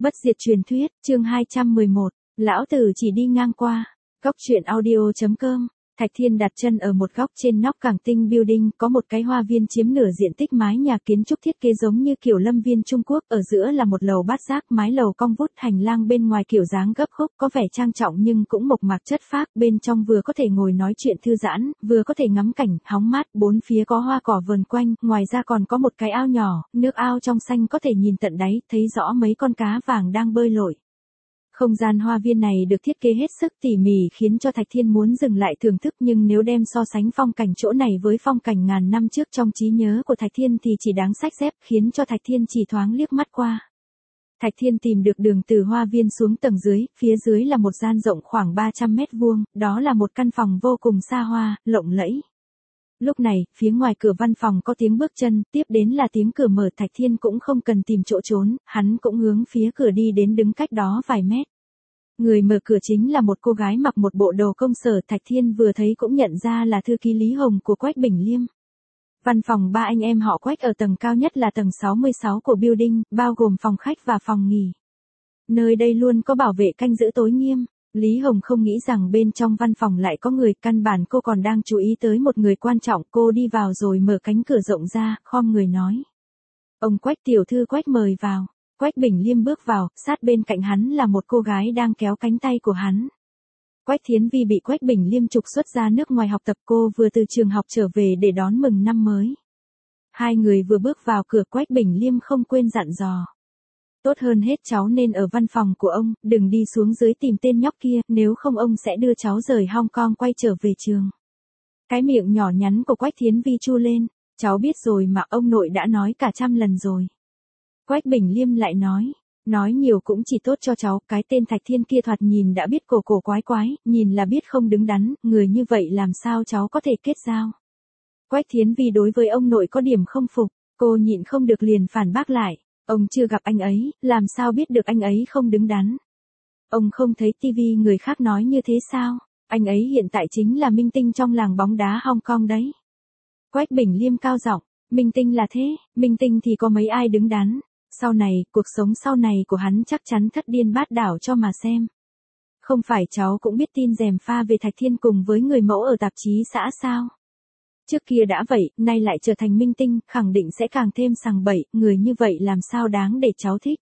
Bất diệt truyền thuyết, chương 211, lão tử chỉ đi ngang qua. Góc truyện audio.com. Thạch Thiên đặt chân ở một góc trên nóc Cảng Tinh Building, có một cái hoa viên chiếm nửa diện tích mái nhà kiến trúc thiết kế giống như kiểu lâm viên Trung Quốc, ở giữa là một lầu bát giác, mái lầu cong vút, hành lang bên ngoài kiểu dáng gấp khúc, có vẻ trang trọng nhưng cũng mộc mạc chất phác, bên trong vừa có thể ngồi nói chuyện thư giãn, vừa có thể ngắm cảnh, hóng mát, bốn phía có hoa cỏ vờn quanh, ngoài ra còn có một cái ao nhỏ, nước ao trong xanh có thể nhìn tận đáy, thấy rõ mấy con cá vàng đang bơi lội. Không gian hoa viên này được thiết kế hết sức tỉ mỉ khiến cho Thạch Thiên muốn dừng lại thưởng thức, nhưng nếu đem so sánh phong cảnh chỗ này với phong cảnh ngàn năm trước trong trí nhớ của Thạch Thiên thì chỉ đáng xách dép, khiến cho Thạch Thiên chỉ thoáng liếc mắt qua. Thạch Thiên tìm được đường từ hoa viên xuống tầng dưới, phía dưới là một gian rộng khoảng 300 mét vuông, đó là một căn phòng vô cùng xa hoa, lộng lẫy. Lúc này, phía ngoài cửa văn phòng có tiếng bước chân, tiếp đến là tiếng cửa mở. Thạch Thiên cũng không cần tìm chỗ trốn, hắn cũng hướng phía cửa đi đến, đứng cách đó vài mét. Người mở cửa chính là một cô gái mặc một bộ đồ công sở, Thạch Thiên vừa thấy cũng nhận ra là thư ký Lý Hồng của Quách Bình Liêm. Văn phòng ba anh em họ Quách ở tầng cao nhất là tầng 66 của building, bao gồm phòng khách và phòng nghỉ. Nơi đây luôn có bảo vệ canh giữ tối nghiêm. Lý Hồng không nghĩ rằng bên trong văn phòng lại có người, căn bản cô còn đang chú ý tới một người quan trọng. Cô đi vào rồi mở cánh cửa rộng ra, khom người nói: "Ông Quách tiểu thư, Quách mời vào." Quách Bình Liêm bước vào, sát bên cạnh hắn là một cô gái đang kéo cánh tay của hắn. Quách Thiến Vi bị Quách Bình Liêm trục xuất ra nước ngoài học tập, cô vừa từ trường học trở về để đón mừng năm mới. Hai người vừa bước vào cửa, Quách Bình Liêm không quên dặn dò: "Tốt hơn hết cháu nên ở văn phòng của ông, đừng đi xuống dưới tìm tên nhóc kia, nếu không ông sẽ đưa cháu rời Hong Kong quay trở về trường." Cái miệng nhỏ nhắn của Quách Thiến Vi chu lên: "Cháu biết rồi mà, ông nội đã nói cả 100 lần rồi." Quách Bình Liêm lại nói nhiều cũng chỉ tốt cho cháu, cái tên Thạch Thiên kia thoạt nhìn đã biết cổ quái quái, nhìn là biết không đứng đắn, người như vậy làm sao cháu có thể kết giao. Quách Thiến Vi đối với ông nội có điểm không phục, cô nhịn không được liền phản bác lại: "Ông chưa gặp anh ấy, làm sao biết được anh ấy không đứng đắn? Ông không thấy tivi người khác nói như thế sao? Anh ấy hiện tại chính là minh tinh trong làng bóng đá Hong Kong đấy." Quách Bình Liêm cao giọng: "Minh tinh là thế, minh tinh thì có mấy ai đứng đắn. Sau này, cuộc sống sau này của hắn chắc chắn thất điên bát đảo cho mà xem. Không phải cháu cũng biết tin rèm pha về Thạch Thiên cùng với người mẫu ở tạp chí xã sao? Trước kia đã vậy, nay lại trở thành minh tinh, khẳng định sẽ càng thêm sằng bậy, người như vậy làm sao đáng để cháu thích.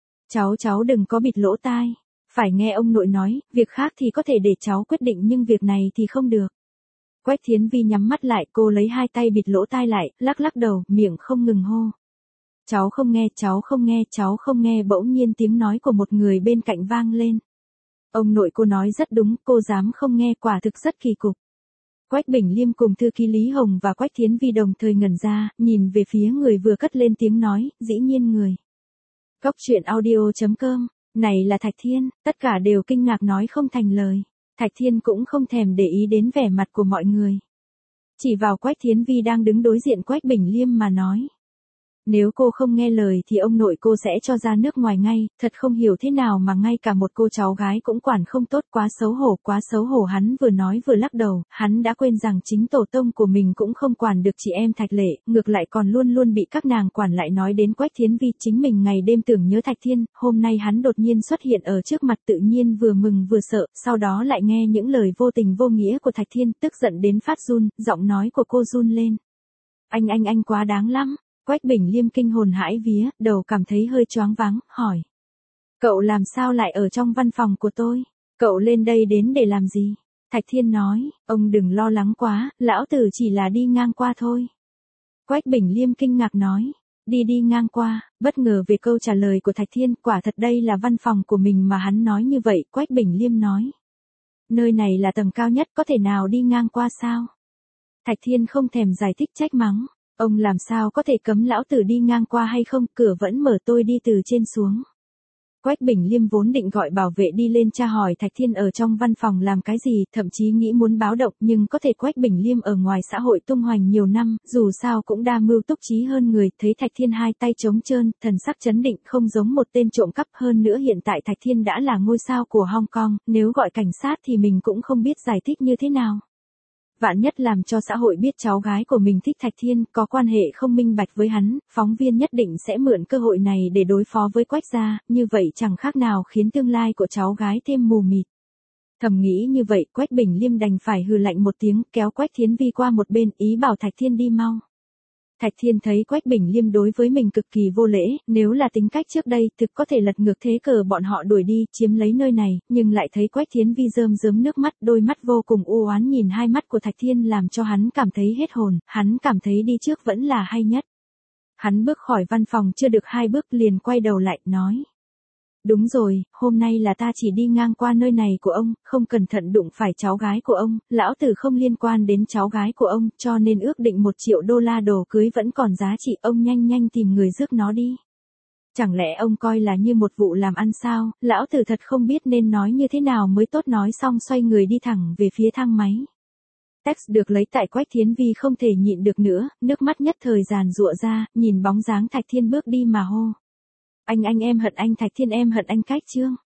Cháu đừng có bịt lỗ tai, phải nghe ông nội nói, việc khác thì có thể để cháu quyết định nhưng việc này thì không được." Quách Thiến Vi nhắm mắt lại, cô lấy hai tay bịt lỗ tai lại, lắc đầu, miệng không ngừng hô: "Cháu không nghe, cháu không nghe, cháu không nghe." Bỗng nhiên tiếng nói của một người bên cạnh vang lên: "Ông nội cô nói rất đúng, cô dám không nghe, quả thực rất kỳ cục." Quách Bình Liêm cùng thư ký Lý Hồng và Quách Thiến Vi đồng thời ngẩn ra, nhìn về phía người vừa cất lên tiếng nói, dĩ nhiên người. Góc truyện audio.com, này là Thạch Thiên, tất cả đều kinh ngạc nói không thành lời. Thạch Thiên cũng không thèm để ý đến vẻ mặt của mọi người. Chỉ vào Quách Thiến Vi đang đứng đối diện Quách Bình Liêm mà nói: "Nếu cô không nghe lời thì ông nội cô sẽ cho ra nước ngoài ngay, thật không hiểu thế nào mà ngay cả một cô cháu gái cũng quản không tốt, quá xấu hổ, quá xấu hổ." Hắn vừa nói vừa lắc đầu, hắn đã quên rằng chính tổ tông của mình cũng không quản được chị em Thạch Lệ, ngược lại còn luôn luôn bị các nàng quản. Lại nói đến Quách Thiến Vi, chính mình ngày đêm tưởng nhớ Thạch Thiên, hôm nay hắn đột nhiên xuất hiện ở trước mặt, tự nhiên vừa mừng vừa sợ, sau đó lại nghe những lời vô tình vô nghĩa của Thạch Thiên, tức giận đến phát run, giọng nói của cô run lên: Anh quá đáng lắm." Quách Bình Liêm kinh hồn hãi vía, đầu cảm thấy hơi choáng váng, hỏi: "Cậu làm sao lại ở trong văn phòng của tôi? Cậu lên đây đến để làm gì?" Thạch Thiên nói: "Ông đừng lo lắng quá, lão tử chỉ là đi ngang qua thôi." Quách Bình Liêm kinh ngạc nói: Đi ngang qua." Bất ngờ về câu trả lời của Thạch Thiên, quả thật đây là văn phòng của mình mà hắn nói như vậy. Quách Bình Liêm nói: "Nơi này là tầng cao nhất, có thể nào đi ngang qua sao?" Thạch Thiên không thèm giải thích, trách mắng: "Ông làm sao có thể cấm lão tử đi ngang qua hay không, cửa vẫn mở, tôi đi từ trên xuống." Quách Bình Liêm vốn định gọi bảo vệ đi lên tra hỏi Thạch Thiên ở trong văn phòng làm cái gì, thậm chí nghĩ muốn báo động, nhưng có thể Quách Bình Liêm ở ngoài xã hội tung hoành nhiều năm, dù sao cũng đa mưu túc trí hơn người, thấy Thạch Thiên hai tay trống trơn, thần sắc chấn định, không giống một tên trộm cắp. Hơn nữa hiện tại Thạch Thiên đã là ngôi sao của Hong Kong, nếu gọi cảnh sát thì mình cũng không biết giải thích như thế nào. Vạn nhất làm cho xã hội biết cháu gái của mình thích Thạch Thiên, có quan hệ không minh bạch với hắn, phóng viên nhất định sẽ mượn cơ hội này để đối phó với Quách gia, như vậy chẳng khác nào khiến tương lai của cháu gái thêm mù mịt. Thầm nghĩ như vậy, Quách Bình Liêm đành phải hừ lạnh một tiếng, kéo Quách Thiến Vi qua một bên, ý bảo Thạch Thiên đi mau. Thạch Thiên thấy Quách Bình Liêm đối với mình cực kỳ vô lễ, nếu là tính cách trước đây, thực có thể lật ngược thế cờ bọn họ đuổi đi, chiếm lấy nơi này, nhưng lại thấy Quách Thiến Vi rơm rớm nước mắt, đôi mắt vô cùng u oán nhìn hai mắt của Thạch Thiên làm cho hắn cảm thấy hết hồn, hắn cảm thấy đi trước vẫn là hay nhất. Hắn bước khỏi văn phòng chưa được 2 bước liền quay đầu lại, nói. Đúng rồi, hôm nay là ta chỉ đi ngang qua nơi này của ông, không cẩn thận đụng phải cháu gái của ông, lão tử không liên quan đến cháu gái của ông, cho nên ước định 1 triệu đô la đồ cưới vẫn còn giá trị, ông nhanh nhanh tìm người rước nó đi. Chẳng lẽ ông coi là như một vụ làm ăn sao, lão tử thật không biết nên nói như thế nào mới tốt, nói xong xoay người đi thẳng về phía thang máy. Text được lấy tại Quách Thiến Vi không thể nhịn được nữa, nước mắt nhất thời giàn giụa ra, nhìn bóng dáng Thạch Thiên bước đi mà hô. Anh em hận anh Thạch Thiên, em hận anh Cách Trương.